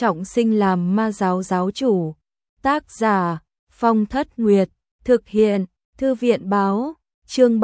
trọng sinh làm ma giáo giáo chủ. Tác giả Phong Thất Nguyệt, thực hiện Thư viện báo, chương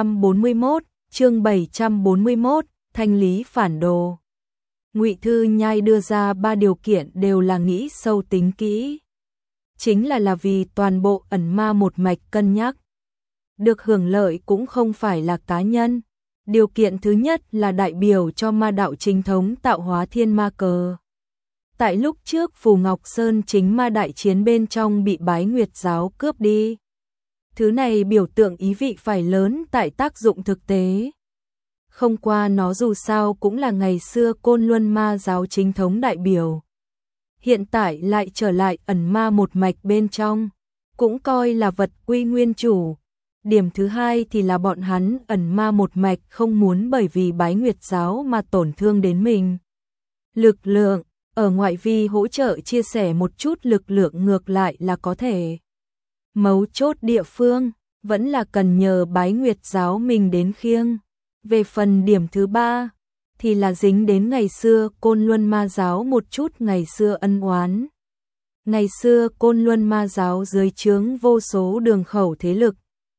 741, thanh lý phản đồ. Ngụy Thư Nhai đưa ra 3 điều kiện đều là nghĩ sâu tính kỹ. Chính là vì toàn bộ ẩn ma một mạch cân nhắc. Được hưởng lợi cũng không phải là cá nhân. Điều kiện thứ nhất là đại biểu cho ma đạo chính thống tạo hóa thiên ma cờ. Tại lúc trước Phù Ngọc Sơn chính ma đại chiến bên trong bị Bái Nguyệt giáo cướp đi. Thứ này biểu tượng ý vị phải lớn tại tác dụng thực tế. Không qua nó dù sao cũng là ngày xưa Côn Luân ma giáo chính thống đại biểu. Hiện tại lại trở lại ẩn ma một mạch bên trong, cũng coi là vật quy nguyên chủ. Điểm thứ hai thì là bọn hắn ẩn ma một mạch không muốn bởi vì Bái Nguyệt giáo mà tổn thương đến mình. Lực lượng, ở ngoại vi hỗ trợ chia sẻ một chút lực lượng ngược lại là có thể. Mấu chốt địa phương, vẫn là cần nhờ Bái Nguyệt giáo mình đến khiêng. Về phần điểm thứ ba, thì là dính đến ngày xưa Côn Luân ma giáo một chút ngày xưa ân oán. Ngày xưa Côn Luân ma giáo dưới trướng vô số đường khẩu thế lực.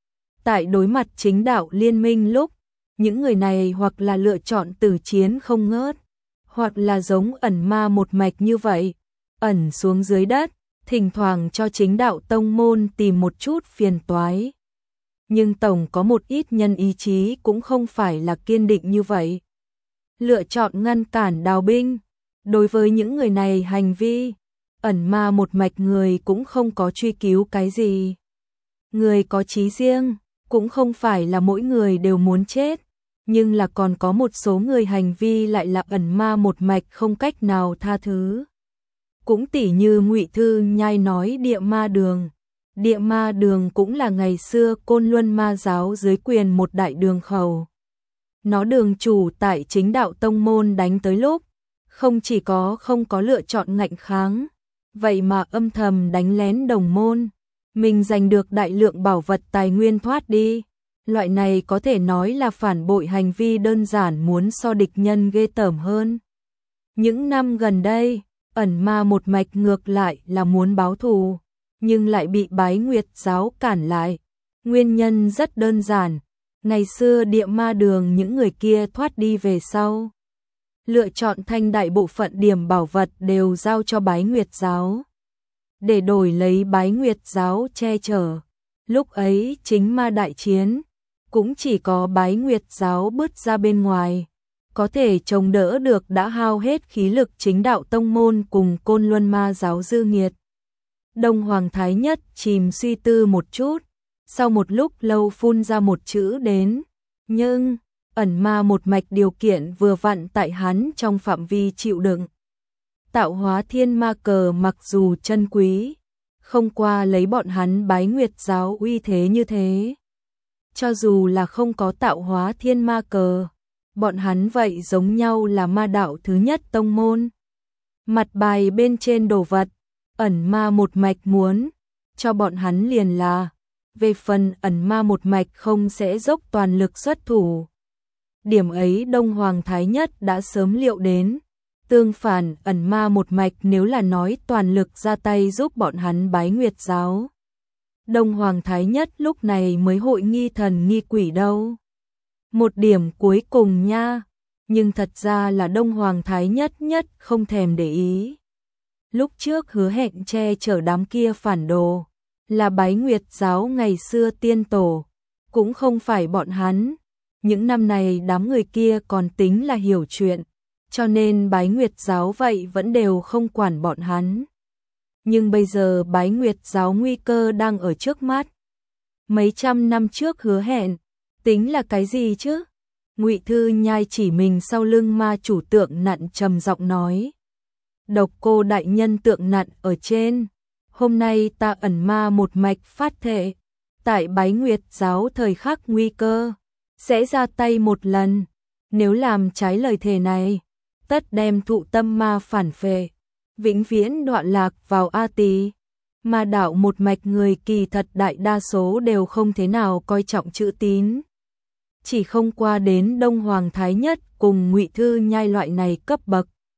Tại đối mặt chính đạo liên minh lúc, những người này hoặc là lựa chọn tử chiến không ngớt, hoặc là giống ẩn ma một mạch như vậy, ẩn xuống dưới đất, thỉnh thoảng cho chính đạo tông môn tìm một chút phiền toái. Nhưng tổng có một ít nhân ý chí cũng không phải là kiên định như vậy. Lựa chọn ngăn cản đào binh. Đối với những người này hành vi, ẩn ma một mạch người cũng không có truy cứu cái gì. Người có chí riêng, cũng không phải là mỗi người đều muốn chết, nhưng là còn có một số người hành vi lại là ẩn ma một mạch không cách nào tha thứ. Cũng tỉ như Ngụy Thư Nhai nói Địa Ma Đường. Địa Ma Đường cũng là ngày xưa Côn Luân ma giáo dưới quyền một đại đường khẩu. Nó đường chủ tại chính đạo tông môn đánh tới lúc, không chỉ không có lựa chọn ngạnh kháng, vậy mà âm thầm đánh lén đồng môn. Mình giành được đại lượng bảo vật tài nguyên thoát đi. Loại này có thể nói là phản bội hành vi đơn giản muốn so địch nhân ghê tởm hơn. Những năm gần đây, ẩn ma một mạch ngược lại là muốn báo thù, nhưng lại bị Bái Nguyệt giáo cản lại. Nguyên nhân rất đơn giản, ngày xưa Địa Ma Đường những người kia thoát đi về sau. Lựa chọn thanh đại bộ phận điểm bảo vật đều giao cho Bái Nguyệt giáo. Để đổi lấy Bái Nguyệt giáo che chở. Lúc ấy chính ma đại chiến, cũng chỉ có Bái Nguyệt giáo bứt ra bên ngoài. Có thể chống đỡ được đã hao hết khí lực chính đạo tông môn cùng Côn Luân ma giáo dư nghiệt. Đông Hoàng Thái Nhất chìm suy tư một chút, sau một lúc lâu phun ra một chữ đến. Nhưng, ẩn ma một mạch điều kiện vừa vặn tại hắn trong phạm vi chịu đựng. Tạo hóa thiên ma cờ mặc dù chân quý, không qua lấy bọn hắn Bái Nguyệt giáo uy thế như thế. Cho dù là không có tạo hóa thiên ma cờ, bọn hắn vậy giống nhau là ma đạo thứ nhất tông môn. Mặt bài bên trên đồ vật, ẩn ma một mạch muốn, cho bọn hắn liền là, về phần ẩn ma một mạch không sẽ dốc toàn lực xuất thủ. Điểm ấy Đông Hoàng Thái Nhất đã sớm liệu đến. Tương phản, ẩn ma một mạch nếu là nói toàn lực ra tay giúp bọn hắn Bái Nguyệt giáo. Đông Hoàng Thái Nhất lúc này mới hội nghi thần nghi quỷ đâu. Một điểm cuối cùng nha, nhưng thật ra là Đông Hoàng Thái Nhất không thèm để ý. Lúc trước hứa hẹn che chở đám kia phản đồ, là Bái Nguyệt giáo ngày xưa tiên tổ, cũng không phải bọn hắn. Những năm này đám người kia còn tính là hiểu chuyện, cho nên Bái Nguyệt giáo vậy vẫn đều không quản bọn hắn. Nhưng bây giờ Bái Nguyệt giáo nguy cơ đang ở trước mắt. Mấy trăm năm trước hứa hẹn, tính là cái gì chứ? Ngụy Thư Nhai chỉ mình sau lưng ma chủ tượng nặn trầm giọng nói. Độc Cô đại nhân tượng nặn ở trên. Hôm nay ta ẩn ma một mạch phát thệ, tại Bái Nguyệt giáo thời khắc nguy cơ, sẽ ra tay một lần. Nếu làm trái lời thề này, tất đem thụ tâm ma phản phệ, vĩnh viễn đoạn lạc vào A Tỳ. Ma đạo một mạch người kỳ thật đại đa số đều không thế nào coi trọng chữ tín. Chỉ không qua đến Đông Hoàng Thái Nhất cùng Ngụy Thư Nhai loại này cấp bậc.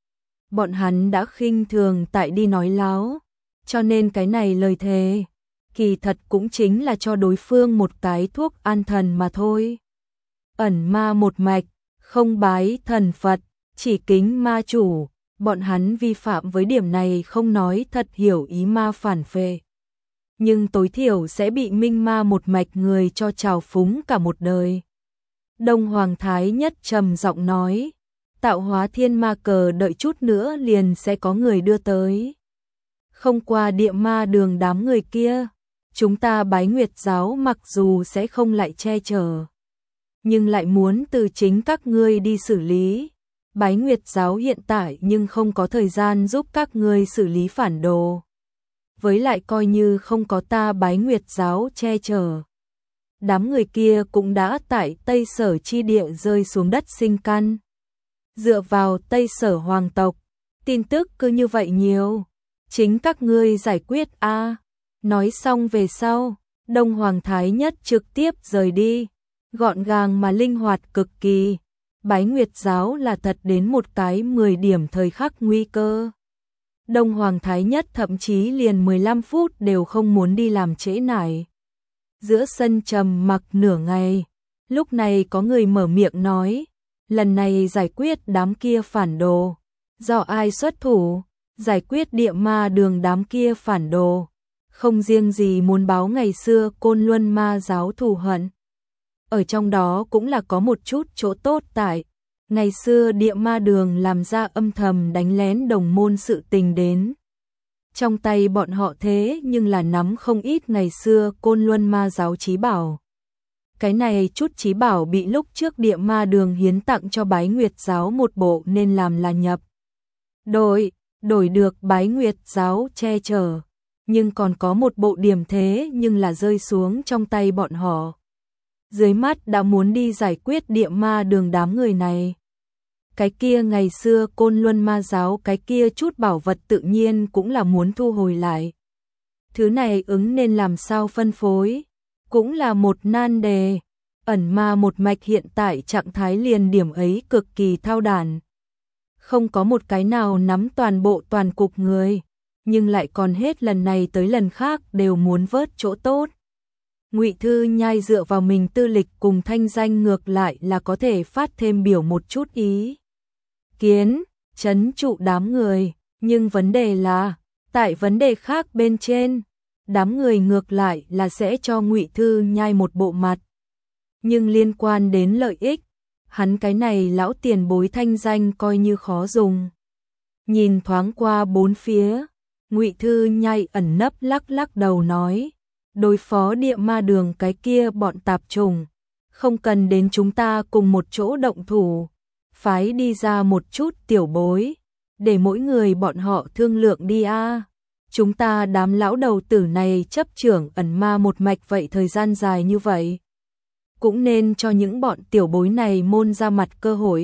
bọn hắn đã khinh thường tại đi nói láo, cho nên cái này lời thề, kỳ thật cũng chính là cho đối phương một cái thuốc an thần mà thôi. Ẩn ma một mạch, không bái thần Phật, chỉ kính ma chủ, bọn hắn vi phạm với điểm này không nói thật hiểu ý ma phản phệ. Nhưng tối thiểu sẽ bị minh ma một mạch người cho trào phúng cả một đời. Đông Hoàng Thái Nhất trầm giọng nói, tạo hóa thiên ma cờ đợi chút nữa liền sẽ có người đưa tới. Không qua địa ma đường đám người kia, chúng ta Bái Nguyệt giáo mặc dù sẽ không lại che chở, nhưng lại muốn từ chính các ngươi đi xử lý. Bái Nguyệt giáo hiện tại nhưng không có thời gian giúp các ngươi xử lý phản đồ. Với lại coi như không có ta Bái Nguyệt giáo che chở, đám người kia cũng đã tại Tây Sở chi địa rơi xuống đất sinh căn. Dựa vào Tây Sở hoàng tộc, tin tức cứ như vậy nhiều, chính các ngươi giải quyết a. Nói xong về sau, Đông Hoàng Thái Nhất trực tiếp rời đi, gọn gàng mà linh hoạt cực kỳ. Bái Nguyệt giáo là thật đến một cái 10 điểm thời khắc nguy cơ. Đông Hoàng Thái Nhất thậm chí liền 15 phút đều không muốn đi làm trễ nải. Giữa sân trầm mặc nửa ngày, lúc này có người mở miệng nói, lần này giải quyết đám kia phản đồ, do ai xuất thủ, giải quyết địa ma đường đám kia phản đồ, không riêng gì muốn báo ngày xưa Côn Luân ma giáo thù hận. Ở trong đó cũng là có một chút chỗ tốt tại, ngày xưa địa ma đường làm ra âm thầm đánh lén đồng môn sự tình đến. Trong tay bọn họ thế nhưng là nắm không ít ngày xưa Côn Luân ma giáo chí bảo. Cái này chút chí bảo bị lúc trước địa ma đường hiến tặng cho Bái Nguyệt giáo một bộ nên làm là nhập. Đổi được Bái Nguyệt giáo che chở, nhưng còn có một bộ điểm thế nhưng là rơi xuống trong tay bọn họ. Dưới mắt đã muốn đi giải quyết địa ma đường đám người này. Cái kia ngày xưa Côn Luân ma giáo cái kia chút bảo vật tự nhiên cũng là muốn thu hồi lại. Thứ này ứng nên làm sao phân phối, cũng là một nan đề. Ẩn ma một mạch hiện tại trạng thái liền điểm ấy cực kỳ thao đản. Không có một cái nào nắm toàn bộ toàn cục người, nhưng lại còn hết lần này tới lần khác đều muốn vớt chỗ tốt. Ngụy Thư Nhai dựa vào mình tư lịch cùng thanh danh ngược lại là có thể phát thêm biểu một chút ý kiến, trấn trụ đám người, nhưng vấn đề là, tại vấn đề khác bên trên, đám người ngược lại là sẽ cho Ngụy Thư Nhai một bộ mặt. Nhưng liên quan đến lợi ích, hắn cái này lão tiền bối thanh danh coi như khó dùng. Nhìn thoáng qua bốn phía, Ngụy Thư Nhai ẩn nấp lắc lắc đầu nói, đối phó địa ma đường cái kia bọn tạp chủng, không cần đến chúng ta cùng một chỗ động thủ, phái đi ra một chút tiểu bối, để mỗi người bọn họ thương lượng đi a. Chúng ta đám lão đầu tử này chấp trưởng ẩn ma một mạch vậy thời gian dài như vậy, cũng nên cho những bọn tiểu bối này môn ra mặt cơ hội.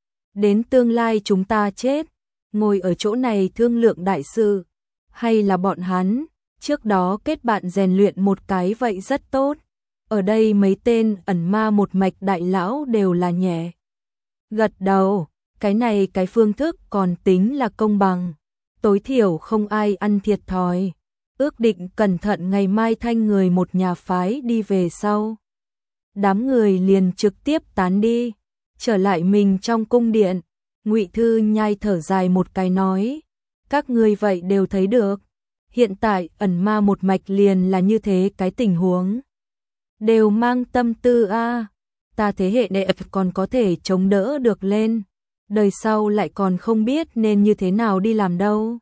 Đến tương lai chúng ta chết, ngồi ở chỗ này thương lượng đại sự, hay là bọn hắn trước đó kết bạn rèn luyện một cái vậy rất tốt. Ở đây mấy tên ẩn ma một mạch đại lão đều là nhẹ gật đầu, cái này cái phương thức còn tính là công bằng, tối thiểu không ai ăn thiệt thòi. Ước định cẩn thận ngày mai thanh người một nhà phái đi về sau. Đám người liền trực tiếp tán đi, trở lại mình trong cung điện. Ngụy Thư Nhai thở dài một cái nói, các ngươi vậy đều thấy được, hiện tại ẩn ma một mạch liền là như thế cái tình huống. Đều mang tâm tư a, ta thế hệ đệ còn có thể chống đỡ được lên, đời sau lại còn không biết nên như thế nào đi làm đâu.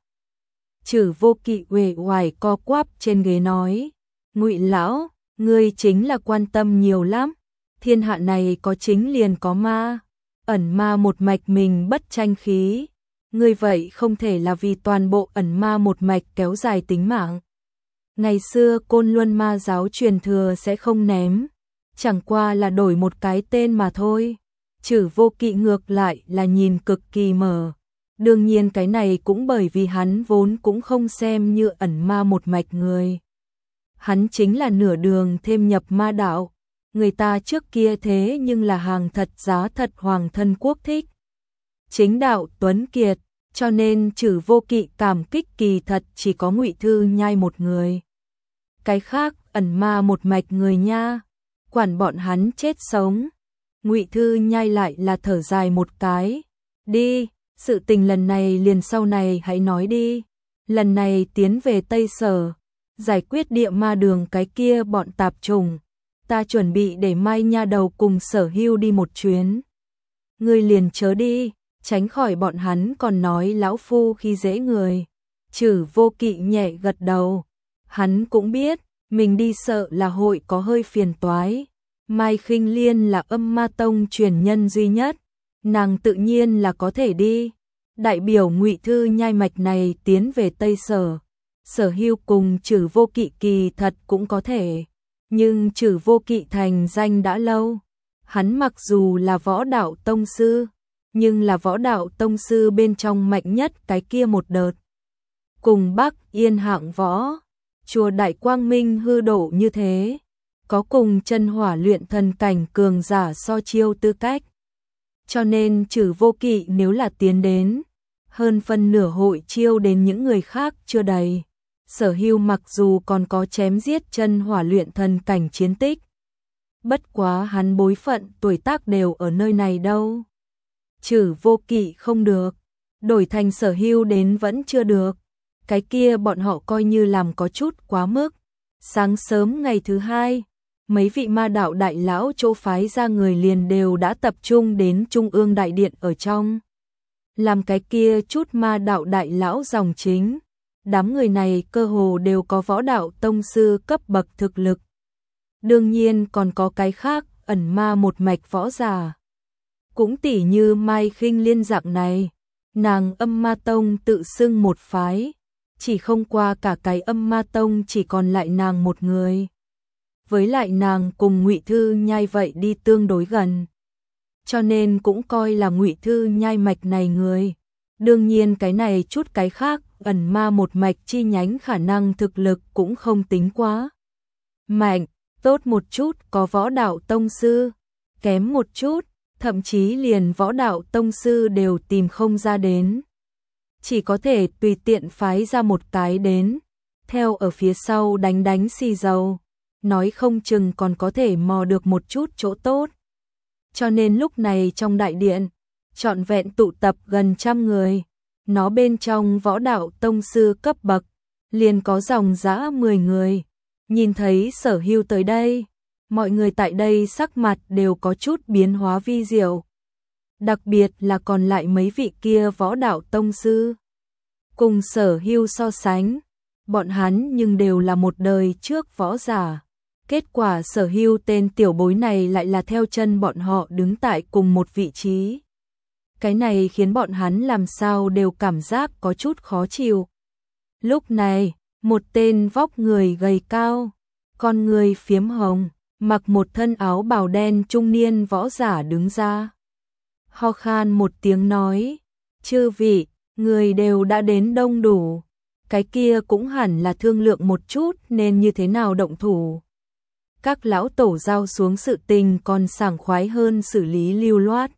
Chử Vô Kỵ uể oải co quắp trên ghế nói, Ngụy lão, ngươi chính là quan tâm nhiều lắm, thiên hạ này có chính liền có ma, ẩn ma một mạch mình bất tranh khí, ngươi vậy không thể là vì toàn bộ ẩn ma một mạch kéo dài tính mạng. Ngày xưa Côn Luân ma giáo truyền thừa sẽ không ném, chẳng qua là đổi một cái tên mà thôi. Chử Vô Kỵ ngược lại là nhìn cực kỳ mở. Đương nhiên cái này cũng bởi vì hắn vốn cũng không xem như ẩn ma một mạch người. Hắn chính là nửa đường thêm nhập ma đạo. Người ta trước kia thế nhưng là hàng thật giá thật hoàng thân quốc thích. Chính đạo tuấn kiệt, cho nên Trử Vô Kỵ cảm kích kỳ thật chỉ có Ngụy Thư Nhai một người. Cái khác ẩn ma một mạch người nha, quản bọn hắn chết sống. Ngụy Thư Nhai lại là thở dài một cái. Đi, sự tình lần này liền sau này hãy nói đi. Lần này tiến về Tây Sở, giải quyết địa ma đường cái kia bọn tạp trùng. Ta chuẩn bị để Mai nha đầu cùng Sở Hưu đi một chuyến. Ngươi liền chớ đi, tránh khỏi bọn hắn còn nói lão phu khi dễ người. Trử Vô Kỵ nhẹ gật đầu. Hắn cũng biết, mình đi sợ là hội có hơi phiền toái. Mai Khinh Liên là Âm Ma Tông truyền nhân duy nhất, nàng tự nhiên là có thể đi. Đại biểu Ngụy Thư Nhai mạch này tiến về Tây Sở. Sở Hưu cùng Trử Vô Kỵ kỳ thật cũng có thể. Nhưng Trử Vô Kỵ thành danh đã lâu. Hắn mặc dù là võ đạo tông sư, nhưng là võ đạo tông sư bên trong mạnh nhất cái kia một đợt. Cùng Bắc Yên hạng võ, chùa Đại Quang Minh hư độ như thế, có cùng chân hỏa luyện thần cảnh cường giả so chiêu tư cách. Cho nên Trử Vô Kỵ nếu là tiến đến, hơn phân nửa hội chiêu đến những người khác chưa đầy. Sở Hưu mặc dù còn có chém giết chân hỏa luyện thần cảnh chiến tích, bất quá hắn bối phận tuổi tác đều ở nơi này đâu. Trử Vô Kỵ không được, đổi thành Sở Hưu đến vẫn chưa được. Cái kia bọn họ coi như làm có chút quá mức. Sáng sớm ngày thứ hai, mấy vị ma đạo đại lão chỗ phái ra người liền đều đã tập trung đến Trung ương đại điện ở trong. Làm cái kia chút ma đạo đại lão dòng chính. Đám người này cơ hồ đều có võ đạo tông sư cấp bậc thực lực. Đương nhiên còn có cái khác, ẩn ma một mạch võ giả. Cũng tỉ như Mai Khinh Liên dạng này, nàng Âm Ma Tông tự xưng một phái, chỉ không qua cả cái Âm Ma Tông chỉ còn lại nàng một người. Với lại nàng cùng Ngụy Thư Nhai vậy đi tương đối gần, cho nên cũng coi là Ngụy Thư Nhai mạch này người. Đương nhiên cái này chút cái khác, ẩn ma một mạch chi nhánh khả năng thực lực cũng không tính quá mạnh, tốt một chút có võ đạo tông sư, kém một chút, thậm chí liền võ đạo tông sư đều tìm không ra đến. Chỉ có thể tùy tiện phái ra một cái đến, theo ở phía sau đánh đánh xì dầu, nói không chừng còn có thể mò được một chút chỗ tốt. Cho nên lúc này trong đại điện, trọn vẹn tụ tập gần 100 người, nó bên trong võ đạo tông sư cấp bậc, liền có dòng dã 10 người. Nhìn thấy Sở Hưu tới đây, mọi người tại đây sắc mặt đều có chút biến hóa vi diệu. Đặc biệt là còn lại mấy vị kia võ đạo tông sư. Cùng Sở Hưu so sánh, bọn hắn nhưng đều là một đời trước võ giả. Kết quả Sở Hưu tên tiểu bối này lại là theo chân bọn họ đứng tại cùng một vị trí. Cái này khiến bọn hắn làm sao đều cảm giác có chút khó chịu. Lúc này, một tên vóc người gầy cao, con người phiếm hồng, mặc một thân áo bào đen trung niên võ giả đứng ra. Ho khan một tiếng nói, chư vị, người đều đã đến đông đủ. Cái kia cũng hẳn là thương lượng một chút nên như thế nào động thủ. Các lão tổ giao xuống sự tình còn sảng khoái hơn xử lý lưu loát.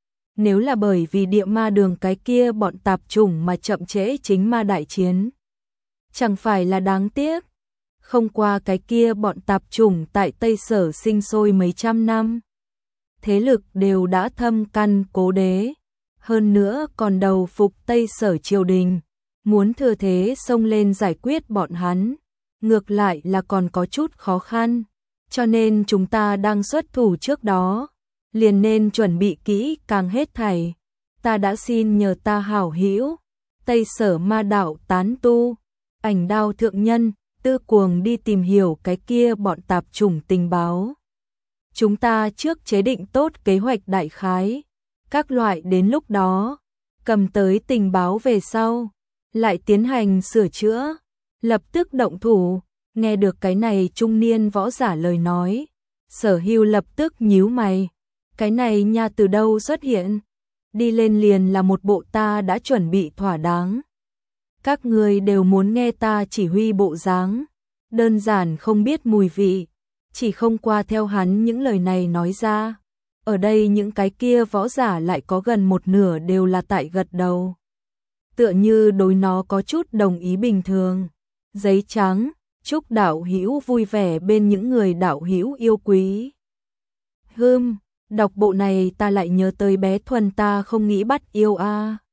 Nếu là bởi vì địa ma đường cái kia bọn tạp chủng mà chậm trễ chính ma đại chiến, chẳng phải là đáng tiếc. Không qua cái kia bọn tạp chủng tại Tây Sở sinh sôi mấy trăm năm, thế lực đều đã thâm căn cố đế, hơn nữa còn đầu phục Tây Sở triều đình, muốn thừa thế xông lên giải quyết bọn hắn, ngược lại là còn có chút khó khăn, cho nên chúng ta đang xuất thủ trước đó, liền nên chuẩn bị kỹ càng hết thảy. Ta đã xin nhờ ta hảo hữu, Tây Sở ma đạo tán tu, Ảnh Đao thượng nhân, Tư Cuồng đi tìm hiểu cái kia bọn tạp chủng tình báo. Chúng ta trước chế định tốt kế hoạch đại khái, các loại đến lúc đó, cầm tới tình báo về sau, lại tiến hành sửa chữa, lập tức động thủ. Nghe được cái này trung niên võ giả lời nói, Sở Hưu lập tức nhíu mày. Cái này nha từ đâu xuất hiện? Đi lên liền là một bộ ta đã chuẩn bị thỏa đáng. Các người đều muốn nghe ta chỉ huy bộ dáng, đơn giản không biết mùi vị, chỉ không qua theo hắn những lời này nói ra. Ở đây những cái kia võ giả lại có gần một nửa đều là tại gật đầu. tựa như đối nó có chút đồng ý bình thường. Giấy trắng, chúc đạo hữu vui vẻ bên những người đạo hữu yêu quý. Đọc bộ này ta lại nhớ tới bé Thuần ta không nghĩ bắt yêu a.